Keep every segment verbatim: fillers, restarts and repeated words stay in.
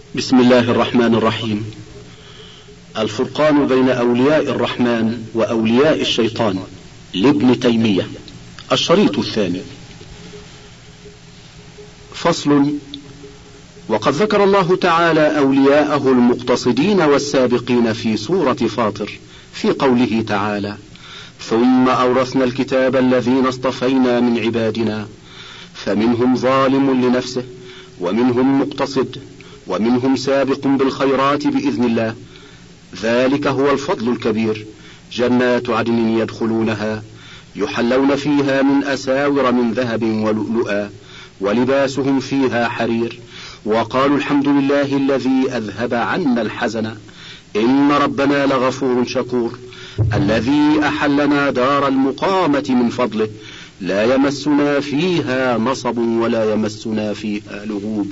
بسم الله الرحمن الرحيم. الفرقان بين أولياء الرحمن وأولياء الشيطان لابن تيمية، الشريط الثاني. فصل. وقد ذكر الله تعالى أولياءه المقتصدين والسابقين في سورة فاطر في قوله تعالى: ثم أورثنا الكتاب الذين اصطفينا من عبادنا فمنهم ظالم لنفسه ومنهم مقتصد ومنهم سابق بالخيرات بإذن الله، ذلك هو الفضل الكبير. جنات عدن يدخلونها يحلون فيها من أساور من ذهب ولؤلؤا ولباسهم فيها حرير، وقالوا الحمد لله الذي أذهب عنا الحزن إن ربنا لغفور شكور، الذي أحلنا دار المقامة من فضله لا يمسنا فيها نصب ولا يمسنا فيها لغوب.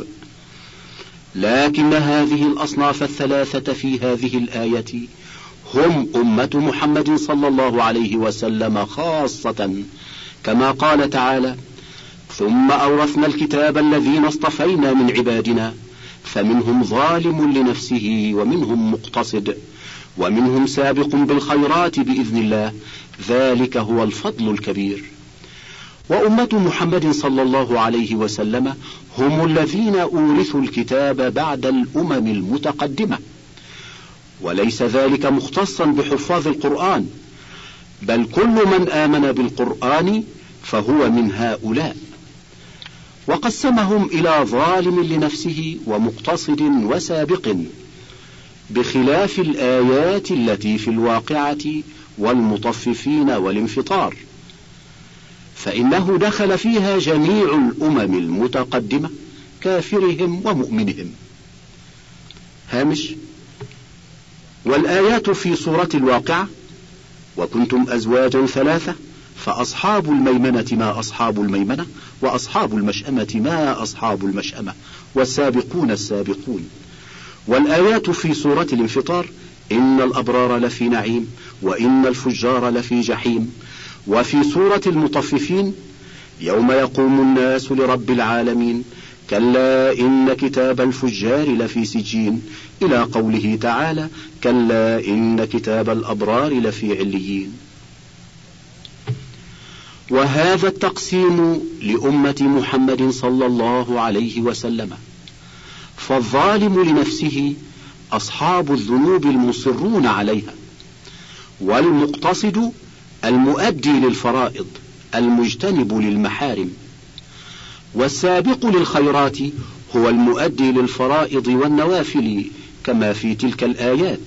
لكن هذه الأصناف الثلاثة في هذه الآية هم أمة محمد صلى الله عليه وسلم خاصة، كما قال تعالى: ثم أورثنا الكتاب الذين اصطفينا من عبادنا فمنهم ظالم لنفسه ومنهم مقتصد ومنهم سابق بالخيرات بإذن الله، ذلك هو الفضل الكبير. وأمة محمد صلى الله عليه وسلم هم الذين أورثوا الكتاب بعد الأمم المتقدمة، وليس ذلك مختصا بحفاظ القرآن، بل كل من آمن بالقرآن فهو من هؤلاء. وقسمهم إلى ظالم لنفسه ومقتصد وسابق، بخلاف الآيات التي في الواقعة والمطففين والانفطار، فإنه دخل فيها جميع الأمم المتقدمة كافرهم ومؤمنهم. هامش. والآيات في سورة الواقعة: وكنتم أزواجا ثلاثة فأصحاب الميمنة ما أصحاب الميمنة وأصحاب المشأمة ما أصحاب المشأمة والسابقون السابقون. والآيات في سورة الانفطار: إن الأبرار لفي نعيم وإن الفجار لفي جحيم. وفي سورة المطففين: يوم يقوم الناس لرب العالمين كلا إن كتاب الفجار لفي سجين، إلى قوله تعالى: كلا إن كتاب الأبرار لفي عليين. وهذا التقسيم لأمة محمد صلى الله عليه وسلم. فالظالم لنفسه أصحاب الذنوب المصرون عليها، والمقتصد المؤدي للفرائض المجتنب للمحارم، والسابق للخيرات هو المؤدي للفرائض والنوافل كما في تلك الآيات.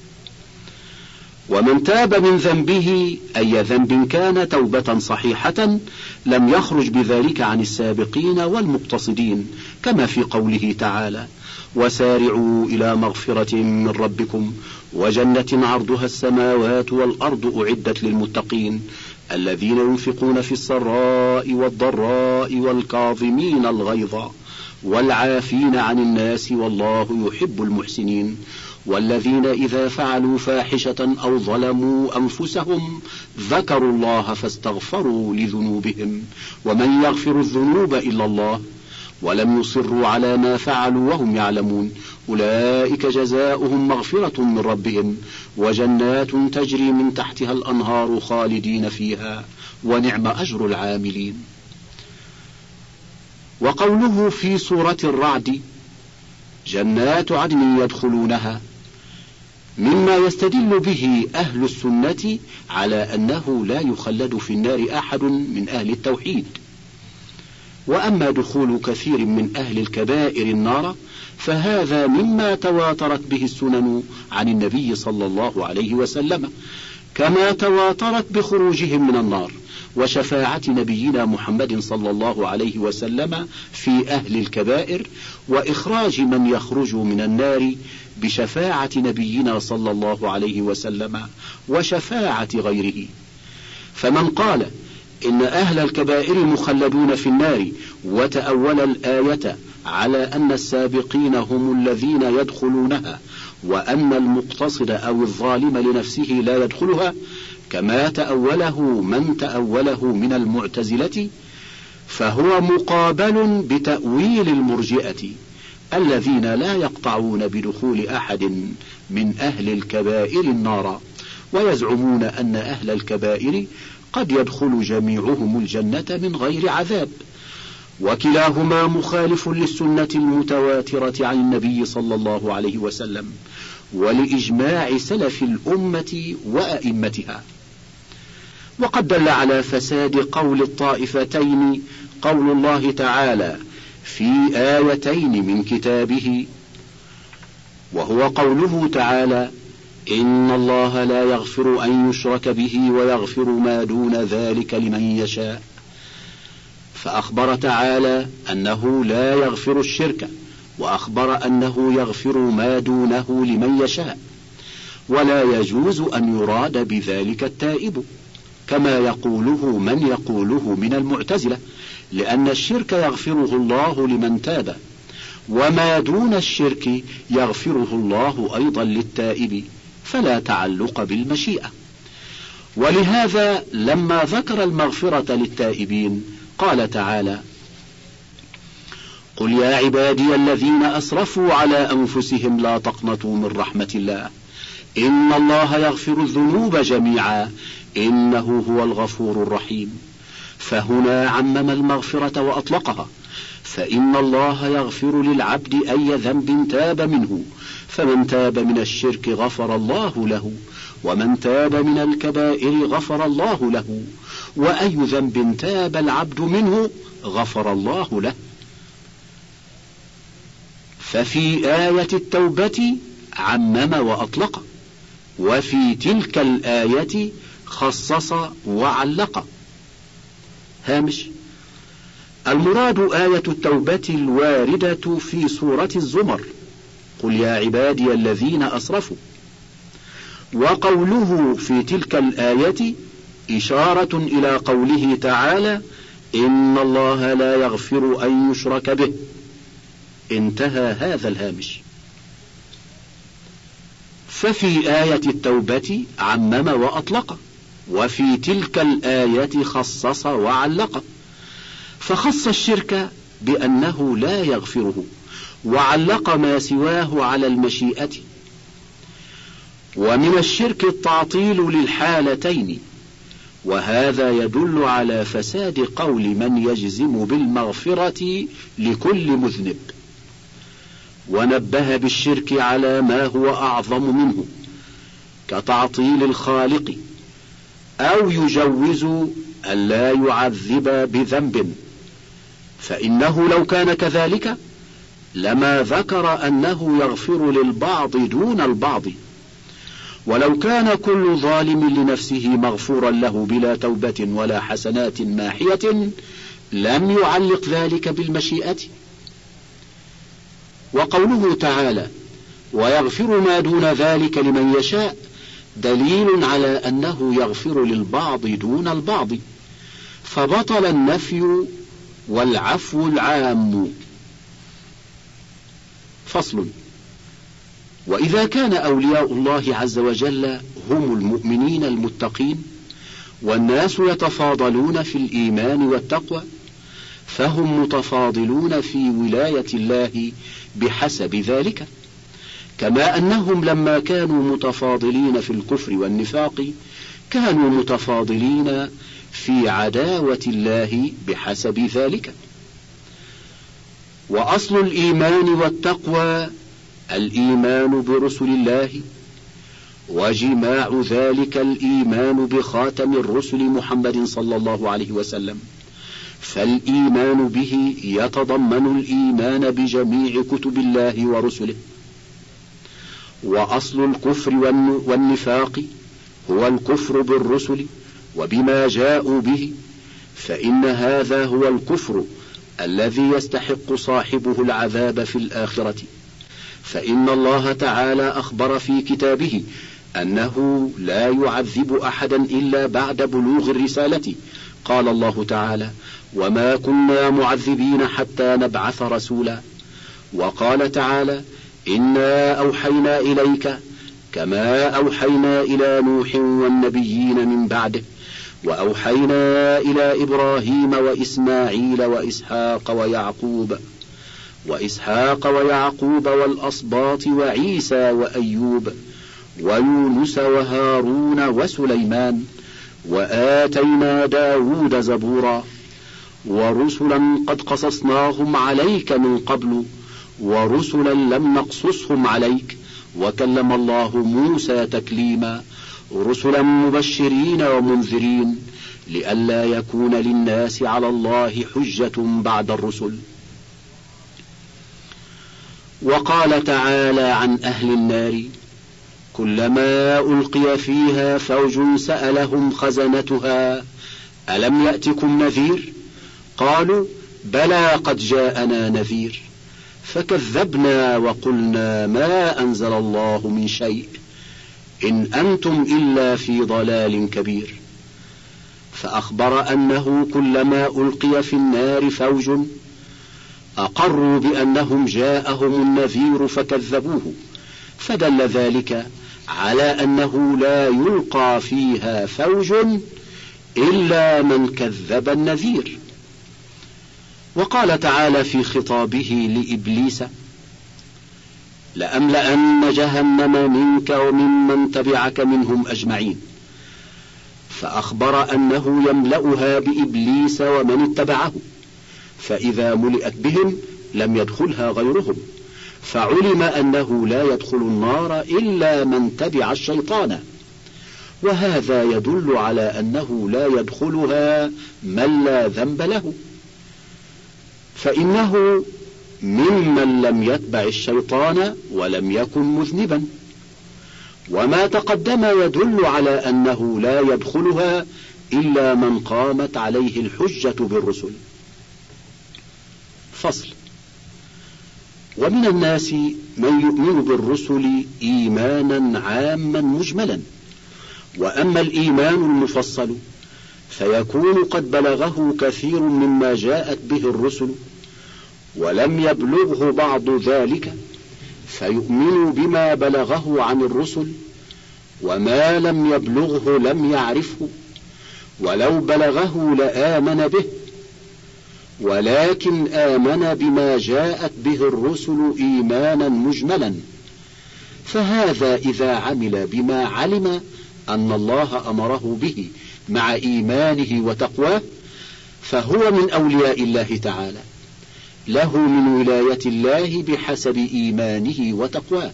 ومن تاب من ذنبه أي ذنب كان توبة صحيحة لم يخرج بذلك عن السابقين والمقتصدين، كما في قوله تعالى: وسارعوا إلى مغفرة من ربكم وجنة عرضها السماوات والأرض أعدت للمتقين الذين ينفقون في السراء والضراء والكاظمين الغيظ والعافين عن الناس والله يحب المحسنين، والذين إذا فعلوا فاحشة أو ظلموا أنفسهم ذكروا الله فاستغفروا لذنوبهم ومن يغفر الذنوب إلا الله ولم يصروا على ما فعلوا وهم يعلمون أولئك جزاؤهم مغفرة من ربهم وجنات تجري من تحتها الأنهار خالدين فيها ونعم أجر العاملين. وقوله في سورة الرعد: جنات عدن يدخلونها، مما يستدل به أهل السنة على أنه لا يخلد في النار أحد من أهل التوحيد. وأما دخول كثير من أهل الكبائر النار فهذا مما تواترت به السنن عن النبي صلى الله عليه وسلم، كما تواترت بخروجهم من النار وشفاعة نبينا محمد صلى الله عليه وسلم في أهل الكبائر، وإخراج من يخرج من النار بشفاعة نبينا صلى الله عليه وسلم وشفاعة غيره. فمن قال إن أهل الكبائر مخلدون في النار وتأول الآية على أن السابقين هم الذين يدخلونها وأن المقتصد أو الظالم لنفسه لا يدخلها، كما تأوله من تأوله من المعتزلة، فهو مقابل بتأويل المرجئة الذين لا يقبلون يقطعون بدخول أحد من أهل الكبائر النار، ويزعمون أن أهل الكبائر قد يدخل جميعهم الجنة من غير عذاب، وكلاهما مخالف للسنة المتواترة عن النبي صلى الله عليه وسلم ولإجماع سلف الأمة وأئمتها. وقد دل على فساد قول الطائفتين قول الله تعالى في آيتين من كتابه، وهو قوله تعالى: إن الله لا يغفر أن يشرك به ويغفر ما دون ذلك لمن يشاء. فأخبر تعالى أنه لا يغفر الشرك، وأخبر أنه يغفر ما دونه لمن يشاء، ولا يجوز أن يراد بذلك التائب كما يقوله من يقوله من المعتزلة، لأن الشرك يغفره الله لمن تاب، وما دون الشرك يغفره الله أيضا للتائب، فلا تعلق بالمشيئة. ولهذا لما ذكر المغفرة للتائبين قال تعالى: قل يا عبادي الذين أسرفوا على أنفسهم لا تقنطوا من رحمة الله إن الله يغفر الذنوب جميعا إنه هو الغفور الرحيم. فهنا عمم المغفرة وأطلقها، فإن الله يغفر للعبد أي ذنب تاب منه، فمن تاب من الشرك غفر الله له، ومن تاب من الكبائر غفر الله له، وأي ذنب تاب العبد منه غفر الله له. ففي آية التوبة عمم وأطلق، وفي تلك الآية خصص وعلق. هامش: المراد آية التوبة الواردة في سورة الزمر: قل يا عبادي الذين أسرفوا. وقوله في تلك الآية إشارة إلى قوله تعالى: إن الله لا يغفر أن يشرك به. انتهى هذا الهامش. ففي آية التوبة عمم وأطلق، وفي تلك الآية خصص وعلق، فخص الشرك بأنه لا يغفره، وعلق ما سواه على المشيئة. ومن الشرك التعطيل للحالتين، وهذا يدل على فساد قول من يجزم بالمغفرة لكل مذنب، ونبه بالشرك على ما هو أعظم منه كتعطيل الخالق، أو يجوز أن لا يعذب بذنب، فإنه لو كان كذلك لما ذكر أنه يغفر للبعض دون البعض، ولو كان كل ظالم لنفسه مغفورا له بلا توبة ولا حسنات ماحية لم يعلق ذلك بالمشيئة. وقوله تعالى: ويغفر ما دون ذلك لمن يشاء، دليل على أنه يغفر للبعض دون البعض، فبطل النفي والعفو العام. فصل: وإذا كان أولياء الله عز وجل هم المؤمنين المتقين، والناس يتفاضلون في الإيمان والتقوى، فهم متفاضلون في ولاية الله بحسب ذلك، كما أنهم لما كانوا متفاضلين في الكفر والنفاق كانوا متفاضلين في عداوة الله بحسب ذلك. وأصل الإيمان والتقوى الإيمان برسل الله، وجماع ذلك الإيمان بخاتم الرسل محمد صلى الله عليه وسلم، فالإيمان به يتضمن الإيمان بجميع كتب الله ورسله. وأصل الكفر والنفاق هو الكفر بالرسل وبما جاءوا به، فإن هذا هو الكفر الذي يستحق صاحبه العذاب في الآخرة، فإن الله تعالى أخبر في كتابه أنه لا يعذب أحدا إلا بعد بلوغ الرسالة. قال الله تعالى: وما كنا معذبين حتى نبعث رسولا. وقال تعالى: إنا أوحينا إليك كما أوحينا إلى نوح والنبيين من بعده، وأوحينا إلى إبراهيم وإسماعيل وإسحاق ويعقوب. وإسحاق ويعقوب والأسباط وعيسى وأيوب ويونس وهارون وسليمان، وآتينا داود زبورا، ورسلا قد قصصناهم عليك من قبل، ورسلا لم نقصصهم عليك، وكلم الله موسى تكليما، رسلا مبشرين ومنذرين، لئلا يكون للناس على الله حجة بعد الرسل. وقال تعالى عن أهل النار: كلما ألقي فيها فوج سألهم خزنتها ألم يأتكم نذير؟ قالوا بلى قد جاءنا نذير، فكذبنا وقلنا ما أنزل الله من شيء إن أنتم إلا في ضلال كبير. فأخبر أنه كلما ألقي في النار فوج أقروا بأنهم جاءهم النذير فكذبوه، فدل ذلك على أنه لا يلقى فيها فوج إلا من كذب النذير. وقال تعالى في خطابه لإبليس: لأملأن جهنم منك وممن تبعك منهم أجمعين، فأخبر أنه يملأها بإبليس ومن اتبعه، فإذا ملئت بهم لم يدخلها غيرهم، فعلم أنه لا يدخل النار إلا من تبع الشيطان، وهذا يدل على أنه لا يدخلها من لا ذنب له، فإنه ممن لم يتبع الشيطان ولم يكن مذنبا. وما تقدم يدل على أنه لا يدخلها إلا من قامت عليه الحجة بالرسل. فصل. ومن الناس من يؤمن بالرسل إيمانا عاما مجملا، وأما الإيمان المفصل فيكون قد بلغه كثير مما جاءت به الرسل ولم يبلغه بعض ذلك، فيؤمن بما بلغه عن الرسل، وما لم يبلغه لم يعرفه، ولو بلغه لآمن به، ولكن آمن بما جاءت به الرسل إيمانا مجملا. فهذا إذا عمل بما علم أن الله أمره به مع إيمانه وتقواه فهو من أولياء الله تعالى، له من ولاية الله بحسب إيمانه وتقواه.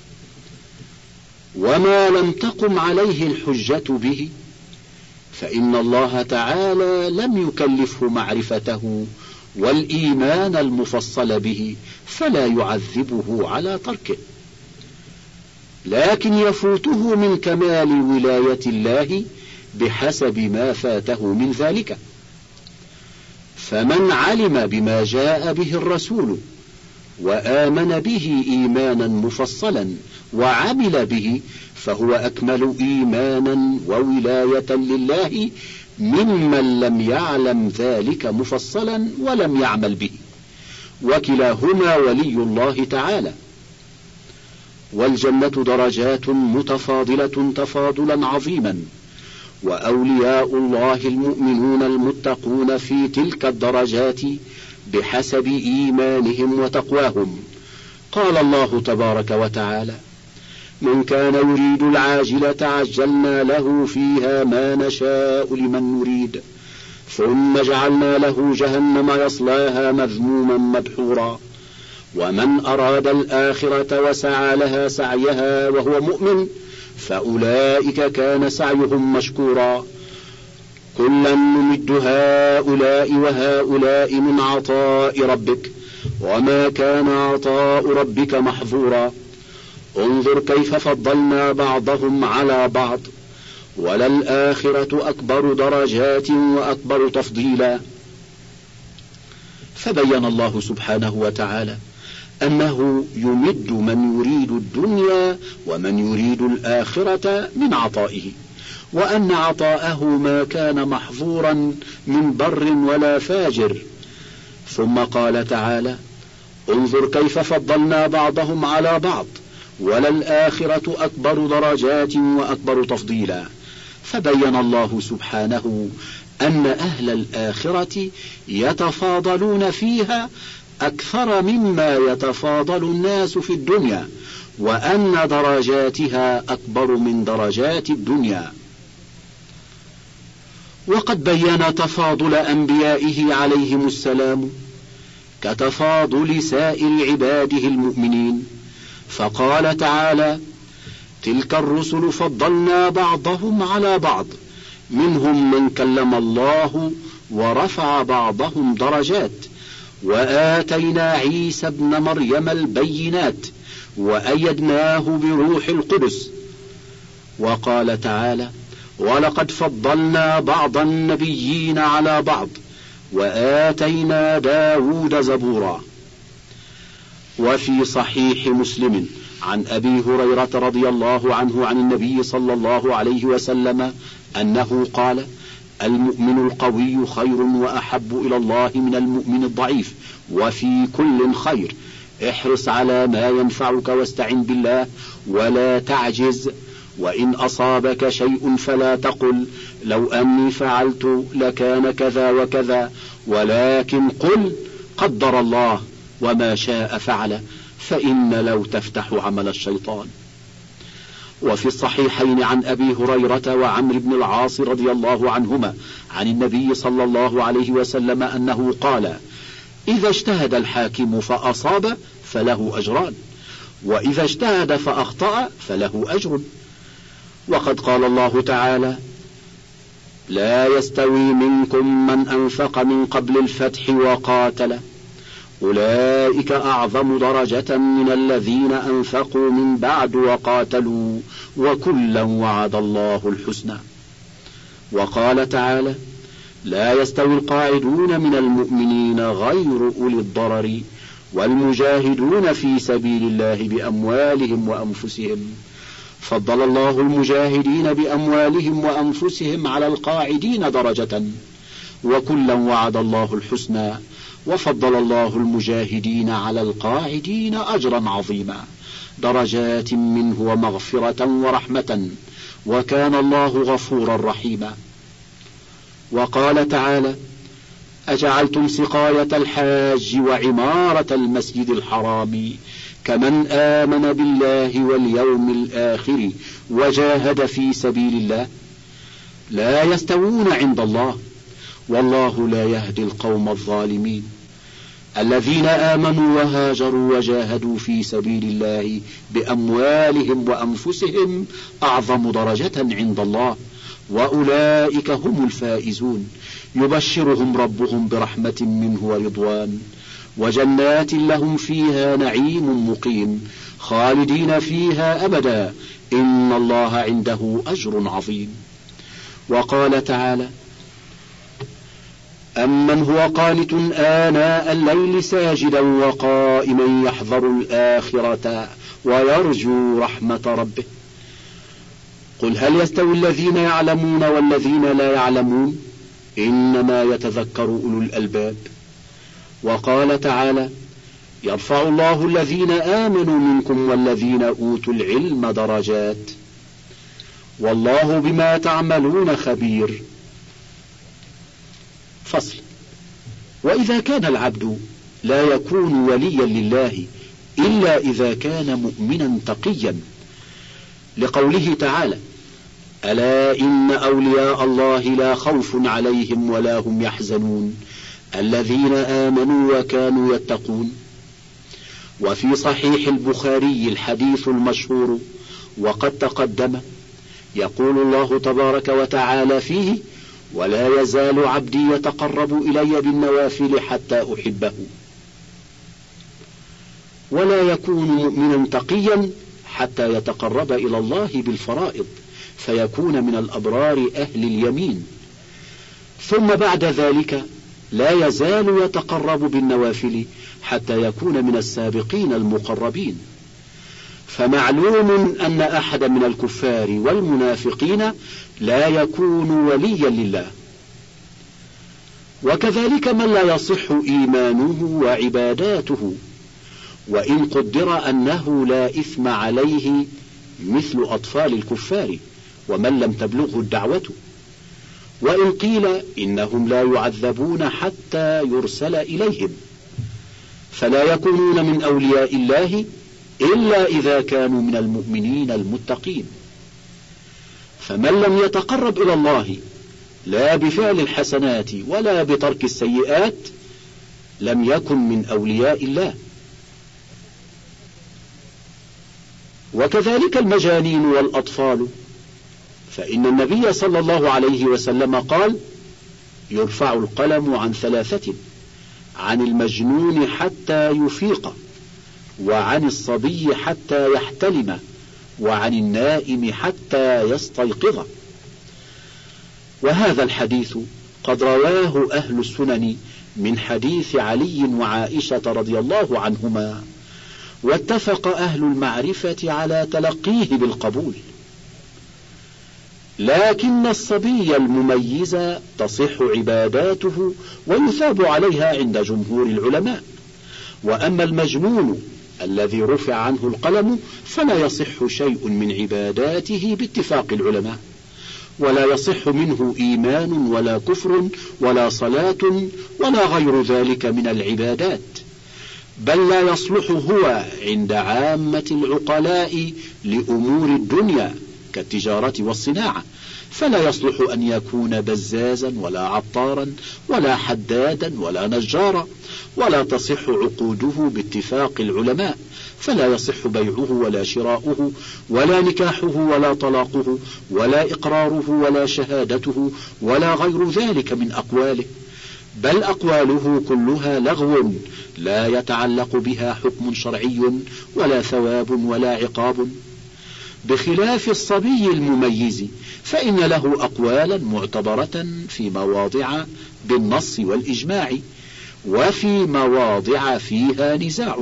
وما لم تقم عليه الحجة به فإن الله تعالى لم يكلفه معرفته والإيمان المفصل به، فلا يعذبه على تركه، لكن يفوته من كمال ولاية الله بحسب ما فاته من ذلك. فمن علم بما جاء به الرسول وآمن به إيمانا مفصلا وعمل به فهو أكمل إيمانا وولاية لله ممن لم يعلم ذلك مفصلا ولم يعمل به، وكلاهما ولي الله تعالى. والجنة درجات متفاضلة تفاضلا عظيما، وأولياء الله المؤمنون المتقون في تلك الدرجات بحسب إيمانهم وتقواهم. قال الله تبارك وتعالى: من كان يريد العاجلة عجلنا له فيها ما نشاء لمن نريد ثم جعلنا له جهنم يصلاها مذموما مدحورا ومن أراد الآخرة وسعى لها سعيها وهو مؤمن فأولئك كان سعيهم مشكورا كلا نمد هؤلاء وهؤلاء من عطاء ربك وما كان عطاء ربك محظورا انظر كيف فضلنا بعضهم على بعض وللآخرة أكبر درجات وأكبر تفضيلا. فبين الله سبحانه وتعالى أنه يمد من يريد الدنيا ومن يريد الآخرة من عطائه، وأن عطاءه ما كان محظورا من بر ولا فاجر. ثم قال تعالى: انظر كيف فضلنا بعضهم على بعض وللآخرة أكبر درجات وأكبر تفضيلا. فبين الله سبحانه أن أهل الآخرة يتفاضلون فيها أكثر مما يتفاضل الناس في الدنيا، وأن درجاتها أكبر من درجات الدنيا. وقد بين تفاضل أنبيائه عليهم السلام كتفاضل سائر عباده المؤمنين، فقال تعالى: تلك الرسل فضلنا بعضهم على بعض منهم من كلم الله ورفع بعضهم درجات، وآتينا عيسى ابن مريم البينات وأيدناه بروح القدس. وقال تعالى: ولقد فضلنا بعض النبيين على بعض وآتينا داود زبورا. وفي صحيح مسلم عن أبي هريرة رضي الله عنه عن النبي صلى الله عليه وسلم أنه قال: المؤمن القوي خير وأحب إلى الله من المؤمن الضعيف، وفي كل خير، احرص على ما ينفعك واستعن بالله ولا تعجز، وإن أصابك شيء فلا تقل لو أني فعلت لكان كذا وكذا، ولكن قل قدر الله وما شاء فعل، فإن لو تفتح عمل الشيطان. وفي الصحيحين عن أبي هريرة وعمرو بن العاص رضي الله عنهما عن النبي صلى الله عليه وسلم أنه قال: إذا اجتهد الحاكم فأصاب فله أجران، وإذا اجتهد فأخطأ فله أجر. وقد قال الله تعالى: لا يستوي منكم من أنفق من قبل الفتح وقاتل أولئك أعظم درجة من الذين أنفقوا من بعد وقاتلوا وكلا وعد الله الحسنى. وقال تعالى: لا يستوي القاعدون من المؤمنين غير أولي الضرر والمجاهدون في سبيل الله بأموالهم وأنفسهم، فضل الله المجاهدين بأموالهم وأنفسهم على القاعدين درجة، وكلا وعد الله الحسنى، وفضل الله المجاهدين على القاعدين أجرا عظيما، درجات منه ومغفرة ورحمة، وكان الله غفورا رحيما. وقال تعالى: أجعلتم سقاية الحاج وعمارة المسجد الحرام كمن آمن بالله واليوم الآخر وجاهد في سبيل الله لا يستوون عند الله والله لا يهدي القوم الظالمين. الذين آمنوا وهاجروا وجاهدوا في سبيل الله بأموالهم وأنفسهم أعظم درجة عند الله، وأولئك هم الفائزون، يبشرهم ربهم برحمة منه ورضوان وجنات لهم فيها نعيم مقيم خالدين فيها أبدا، إن الله عنده أجر عظيم. وقال تعالى: أمن هو قانت آناء الليل ساجدا وقائما يحذر الآخرة ويرجو رحمة ربه، قل هل يستوي الذين يعلمون والذين لا يعلمون، إنما يتذكر أولو الألباب. وقال تعالى: يرفع الله الذين آمنوا منكم والذين أوتوا العلم درجات، والله بما تعملون خبير. فصل. وإذا كان العبد لا يكون وليا لله إلا إذا كان مؤمنا تقيا، لقوله تعالى: ألا إن أولياء الله لا خوف عليهم ولا هم يحزنون الذين آمنوا وكانوا يتقون. وفي صحيح البخاري الحديث المشهور وقد تقدم، يقول الله تبارك وتعالى فيه: ولا يزال عبدي يتقرب إلي بالنوافل حتى أحبه. ولا يكون مؤمنا تقيا حتى يتقرب إلى الله بالفرائض فيكون من الأبرار أهل اليمين، ثم بعد ذلك لا يزال يتقرب بالنوافل حتى يكون من السابقين المقربين. فمعلوم أن أحد من الكفار والمنافقين لا يكون وليا لله، وكذلك من لا يصح إيمانه وعباداته، وإن قدر أنه لا إثم عليه مثل أطفال الكفار ومن لم تبلغه الدعوة، وإن قيل إنهم لا يعذبون حتى يرسل إليهم، فلا يكونون من أولياء الله إلا إذا كانوا من المؤمنين المتقين. فمن لم يتقرب إلى الله لا بفعل الحسنات ولا بترك السيئات لم يكن من أولياء الله. وكذلك المجانين والأطفال، فإن النبي صلى الله عليه وسلم قال: يرفع القلم عن ثلاثة: عن المجنون حتى يفيق، وعن الصبي حتى يحتلم، وعن النائم حتى يستيقظ. وهذا الحديث قد رواه أهل السنن من حديث علي وعائشة رضي الله عنهما، واتفق أهل المعرفة على تلقيه بالقبول. لكن الصبي المميز تصح عباداته ويثاب عليها عند جمهور العلماء، وأما المجنون الذي رفع عنه القلم فلا يصح شيء من عباداته باتفاق العلماء، ولا يصح منه إيمان ولا كفر ولا صلاة ولا غير ذلك من العبادات، بل لا يصلح هو عند عامة العقلاء لأمور الدنيا كالتجارة والصناعة، فلا يصلح أن يكون بزازا ولا عطارا ولا حدادا ولا نجارا، ولا تصح عقوده باتفاق العلماء، فلا يصح بيعه ولا شراؤه ولا نكاحه ولا طلاقه ولا إقراره ولا شهادته ولا غير ذلك من أقواله، بل أقواله كلها لغو لا يتعلق بها حكم شرعي ولا ثواب ولا عقاب، بخلاف الصبي المميز فإن له أقوالا معتبرة في مواضع بالنص والإجماع، وفي مواضع فيها نزاع.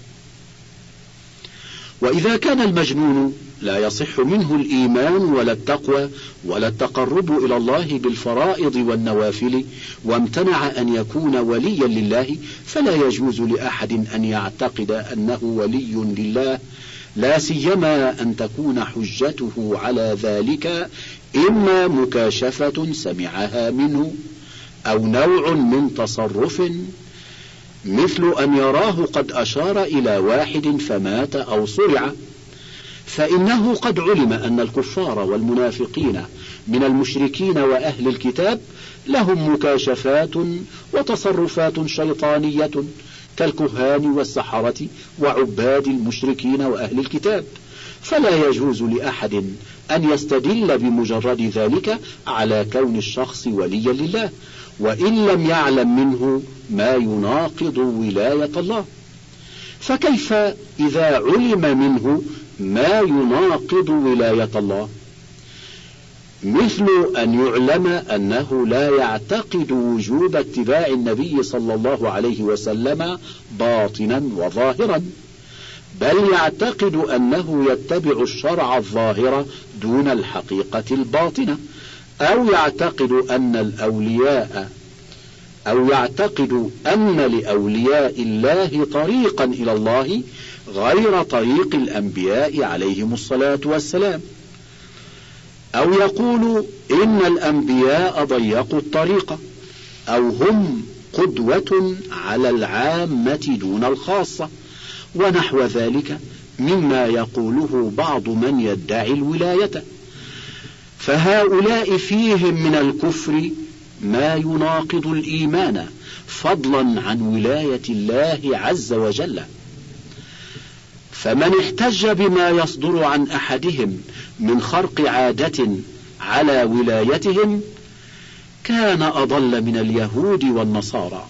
وإذا كان المجنون لا يصح منه الإيمان ولا التقوى ولا التقرب إلى الله بالفرائض والنوافل، وامتنع أن يكون وليا لله، فلا يجوز لأحد أن يعتقد أنه ولي لله، لا سيما أن تكون حجته على ذلك إما مكاشفة سمعها منه أو نوع من تصرف، مثل أن يراه قد أشار إلى واحد فمات أو صرع، فإنه قد علم أن الكفار والمنافقين من المشركين وأهل الكتاب لهم مكاشفات وتصرفات شيطانية كالكهان والسحرة وعباد المشركين وأهل الكتاب، فلا يجوز لأحد أن يستدل بمجرد ذلك على كون الشخص وليا لله، وإن لم يعلم منه ما يناقض ولاية الله. فكيف إذا علم منه ما يناقض ولاية الله؟ مثل أن يعلم أنه لا يعتقد وجوب اتباع النبي صلى الله عليه وسلم باطنا وظاهرا، بل يعتقد أنه يتبع الشرع الظاهر دون الحقيقة الباطنة، أو يعتقد أن الأولياء أو يعتقد أن لأولياء الله طريقا إلى الله غير طريق الأنبياء عليهم الصلاة والسلام، أو يقول إن الأنبياء ضيقوا الطريق، أو هم قدوة على العامة دون الخاصة، ونحو ذلك مما يقوله بعض من يدعي الولاية. فهؤلاء فيهم من الكفر ما يناقض الإيمان، فضلا عن ولاية الله عز وجل. فمن احتج بما يصدر عن أحدهم من خرق عادة على ولايتهم كان أضل من اليهود والنصارى.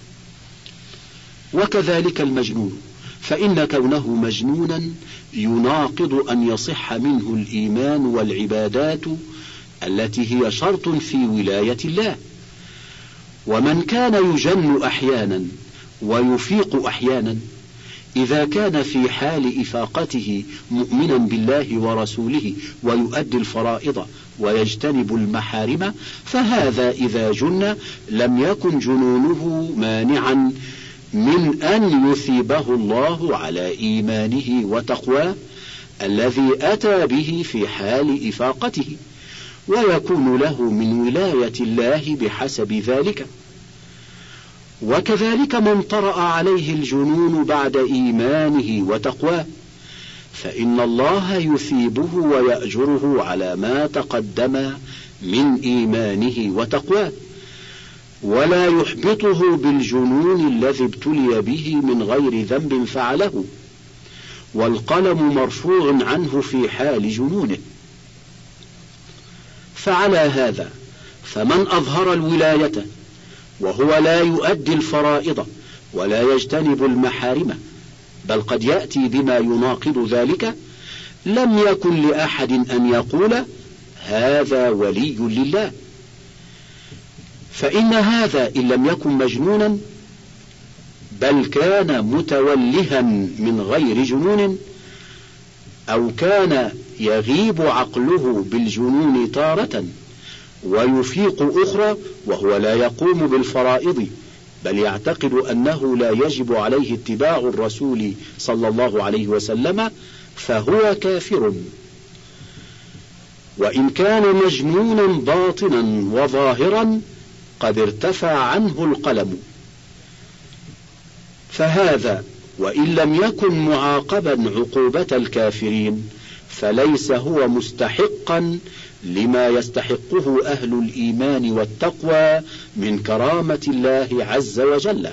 وكذلك المجنون، فإن كونه مجنونا يناقض أن يصح منه الإيمان والعبادات التي هي شرط في ولاية الله. ومن كان يجن أحيانا ويفيق أحيانا، إذا كان في حال إفاقته مؤمنا بالله ورسوله ويؤدي الفرائض ويجتنب المحارم، فهذا إذا جن لم يكن جنونه مانعا من أن يثيبه الله على إيمانه وتقواه الذي أتى به في حال إفاقته، ويكون له من ولاية الله بحسب ذلك. وكذلك من طرأ عليه الجنون بعد إيمانه وتقواه، فإن الله يثيبه ويأجره على ما تقدم من إيمانه وتقواه، ولا يحبطه بالجنون الذي ابتلي به من غير ذنب فعله، والقلم مرفوع عنه في حال جنونه. فعلى هذا فمن أظهر الولاية وهو لا يؤدي الفرائض ولا يجتنب المحارم، بل قد يأتي بما يناقض ذلك، لم يكن لأحد أن يقول هذا ولي لله، فإن هذا إن لم يكن مجنونا بل كان متولها من غير جنون، أو كان يغيب عقله بالجنون تارة ويفيق أخرى وهو لا يقوم بالفرائض، بل يعتقد أنه لا يجب عليه اتباع الرسول صلى الله عليه وسلم، فهو كافر. وإن كان مجنونا باطنا وظاهرا قد ارتفع عنه القلم، فهذا وإن لم يكن معاقبا عقوبة الكافرين فليس هو مستحقا لما يستحقه أهل الإيمان والتقوى من كرامة الله عز وجل.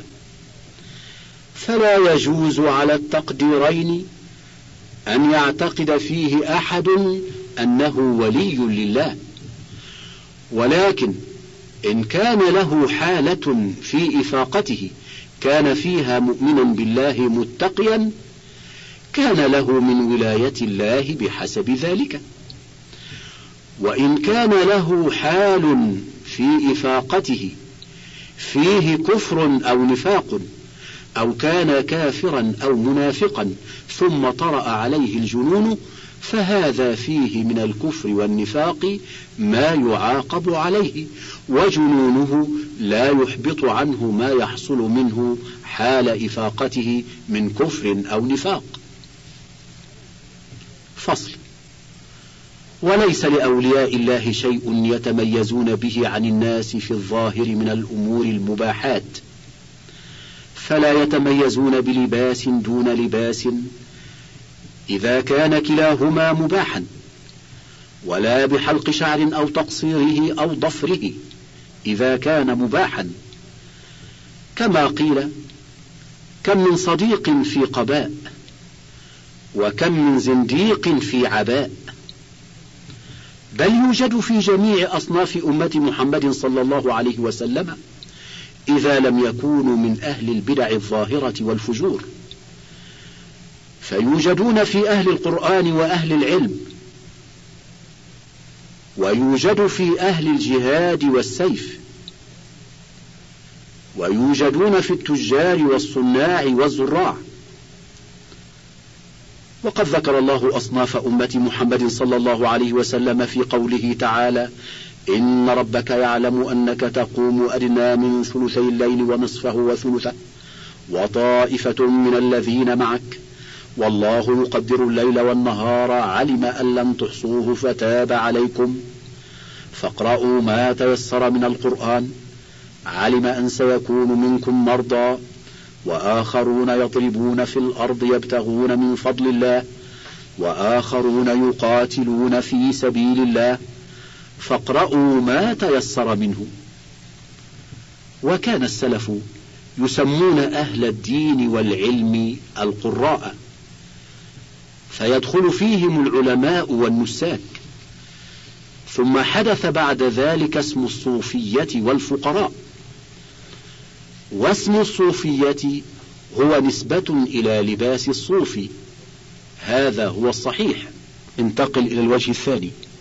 فلا يجوز على التقديرين أن يعتقد فيه أحد أنه ولي لله، ولكن إن كان له حالة في إفاقته كان فيها مؤمنا بالله متقيا كان له من ولاية الله بحسب ذلك. وإن كان له حال في إفاقته فيه كفر أو نفاق، أو كان كافرا أو منافقا ثم طرأ عليه الجنون، فهذا فيه من الكفر والنفاق ما يعاقب عليه، وجنونه لا يحبط عنه ما يحصل منه حال إفاقته من كفر أو نفاق. فصل. وليس لأولياء الله شيء يتميزون به عن الناس في الظاهر من الأمور المباحات، فلا يتميزون بلباس دون لباس إذا كان كلاهما مباحا، ولا بحلق شعر أو تقصيره أو ضفره إذا كان مباحا، كما قيل: كم من صديق في قباء، وكم من زنديق في عباء. بل يوجد في جميع أصناف أمة محمد صلى الله عليه وسلم إذا لم يكونوا من أهل البدع الظاهرة والفجور، فيوجدون في أهل القرآن وأهل العلم، ويوجد في أهل الجهاد والسيف، ويوجدون في التجار والصناع والزراع. وقد ذكر الله أصناف أمة محمد صلى الله عليه وسلم في قوله تعالى: إن ربك يعلم أنك تقوم أدنى من ثلثي الليل ونصفه وثلثه وطائفة من الذين معك والله يقدر الليل والنهار علم أن لم تحصوه فتاب عليكم فاقرؤوا ما تيسر من القرآن علم أن سيكون منكم مرضى وآخرون يضربون في الأرض يبتغون من فضل الله وآخرون يقاتلون في سبيل الله فاقرؤوا ما تيسر منه. وكان السلف يسمون أهل الدين والعلم القراء، فيدخل فيهم العلماء والنساك. ثم حدث بعد ذلك اسم الصوفية والفقراء، واسم الصوفية هو نسبة إلى لباس الصوفي، هذا هو الصحيح. انتقل إلى الوجه الثاني.